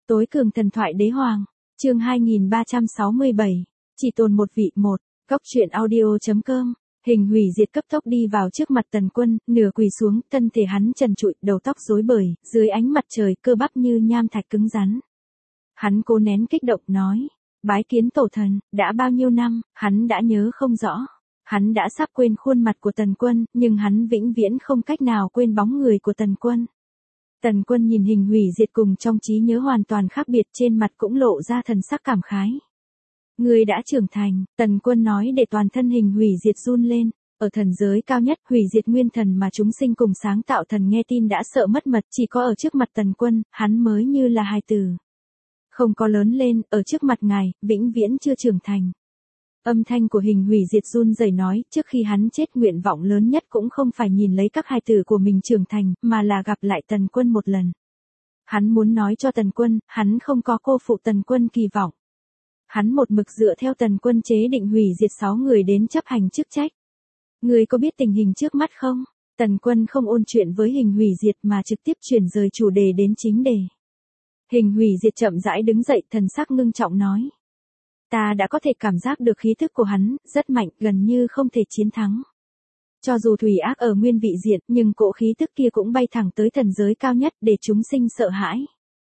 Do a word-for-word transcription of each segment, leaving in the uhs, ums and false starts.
Tối cường thần thoại đế hoàng, chương hai nghìn ba trăm sáu mươi bảy, chỉ tồn một vị một, góc truyện audio.com, hình hủy diệt cấp tốc đi vào trước mặt Tần Quân, nửa quỳ xuống, thân thể hắn trần trụi, đầu tóc rối bời, dưới ánh mặt trời, cơ bắp như nham thạch cứng rắn. Hắn cố nén kích động nói, bái kiến tổ thần, đã bao nhiêu năm, hắn đã nhớ không rõ. Hắn đã sắp quên khuôn mặt của Tần Quân, nhưng hắn vĩnh viễn không cách nào quên bóng người của Tần Quân. Tần Quân nhìn hình hủy diệt cùng trong trí nhớ hoàn toàn khác biệt, trên mặt cũng lộ ra thần sắc cảm khái. Ngươi đã trưởng thành, Tần Quân nói để toàn thân hình hủy diệt run lên. Ở thần giới cao nhất, hủy diệt nguyên thần mà chúng sinh cùng sáng tạo thần nghe tin đã sợ mất mật, chỉ có ở trước mặt Tần Quân, hắn mới như là hài tử. Không có lớn lên, ở trước mặt ngài, vĩnh viễn chưa trưởng thành. Âm thanh của hình hủy diệt run rẩy nói, trước khi hắn chết nguyện vọng lớn nhất cũng không phải nhìn lấy các hài tử của mình trưởng thành, mà là gặp lại Tần Quân một lần. Hắn muốn nói cho Tần Quân, hắn không có cô phụ Tần Quân kỳ vọng. Hắn một mực dựa theo Tần Quân chế định hủy diệt sáu người đến chấp hành chức trách. Người có biết tình hình trước mắt không? Tần Quân không ôn chuyện với hình hủy diệt mà trực tiếp chuyển rời chủ đề đến chính đề. Hình hủy diệt chậm rãi đứng dậy, thần sắc ngưng trọng nói. Ta đã có thể cảm giác được khí thức của hắn, rất mạnh, gần như không thể chiến thắng. Cho dù thủy ác ở nguyên vị diện, nhưng cỗ khí thức kia cũng bay thẳng tới thần giới cao nhất để chúng sinh sợ hãi.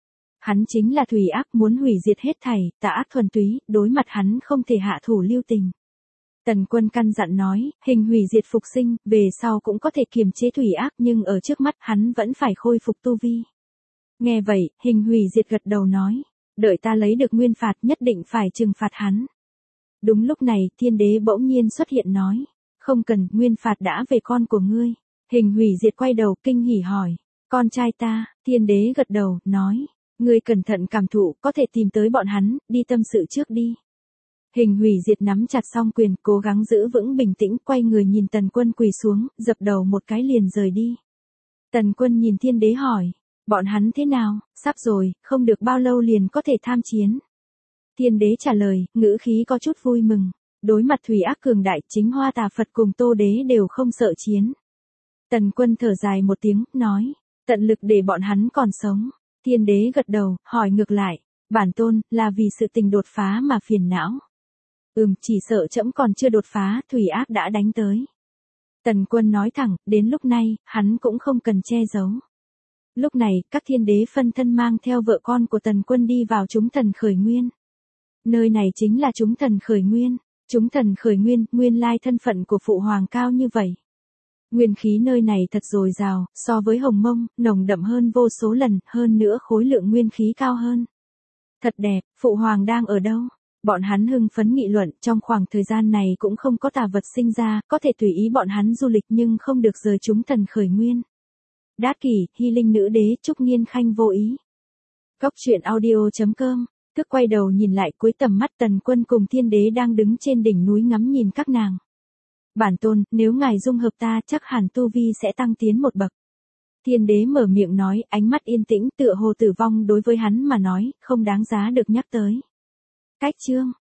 Hắn chính là thủy ác, muốn hủy diệt hết thảy, tà ác thuần túy, đối mặt hắn không thể hạ thủ lưu tình. Tần Quân căn dặn nói, hình hủy diệt phục sinh, về sau cũng có thể kiềm chế thủy ác, nhưng ở trước mắt hắn vẫn phải khôi phục tu vi. Nghe vậy, hình hủy diệt gật đầu nói. Đợi ta lấy được nguyên phạt nhất định phải trừng phạt hắn. Đúng lúc này, thiên đế bỗng nhiên xuất hiện nói. Không cần, nguyên phạt đã về con của ngươi. Hình hủy diệt quay đầu kinh hỉ hỏi. Con trai ta, thiên đế gật đầu, nói. Ngươi cẩn thận cảm thụ, có thể tìm tới bọn hắn, đi tâm sự trước đi. Hình hủy diệt nắm chặt song quyền, cố gắng giữ vững bình tĩnh, quay người nhìn Tần Quân quỳ xuống, dập đầu một cái liền rời đi. Tần Quân nhìn thiên đế hỏi. Bọn hắn thế nào, sắp rồi, không được bao lâu liền có thể tham chiến. Thiên đế trả lời, ngữ khí có chút vui mừng. Đối mặt thủy ác cường đại, chính Hoa Tà Phật cùng Tô Đế đều không sợ chiến. Tần Quân thở dài một tiếng, nói, tận lực để bọn hắn còn sống. Thiên đế gật đầu, hỏi ngược lại, bản tôn, là vì sự tình đột phá mà phiền não. Ừm, chỉ sợ trẫm còn chưa đột phá, thủy ác đã đánh tới. Tần Quân nói thẳng, đến lúc này, hắn cũng không cần che giấu. Lúc này, các thiên đế phân thân mang theo vợ con của Tần Quân đi vào chúng thần khởi nguyên. Nơi này chính là chúng thần khởi nguyên. Chúng thần khởi nguyên, nguyên lai thân phận của phụ hoàng cao như vậy. Nguyên khí nơi này thật dồi dào, so với Hồng Mông, nồng đậm hơn vô số lần, hơn nữa khối lượng nguyên khí cao hơn. Thật đẹp, phụ hoàng đang ở đâu? Bọn hắn hưng phấn nghị luận, trong khoảng thời gian này cũng không có tà vật sinh ra, có thể tùy ý bọn hắn du lịch nhưng không được rời chúng thần khởi nguyên. Đát Kỷ, Hy Linh nữ đế, Trúc Nghiên Khanh vô ý. Góc truyện audio.com, thức quay đầu nhìn lại, cuối tầm mắt Tần Quân cùng thiên đế đang đứng trên đỉnh núi ngắm nhìn các nàng. Bản tôn, nếu ngài dung hợp ta chắc hẳn tu vi sẽ tăng tiến một bậc. Thiên đế mở miệng nói, ánh mắt yên tĩnh, tựa hồ tử vong đối với hắn mà nói, không đáng giá được nhắc tới. Cách chương,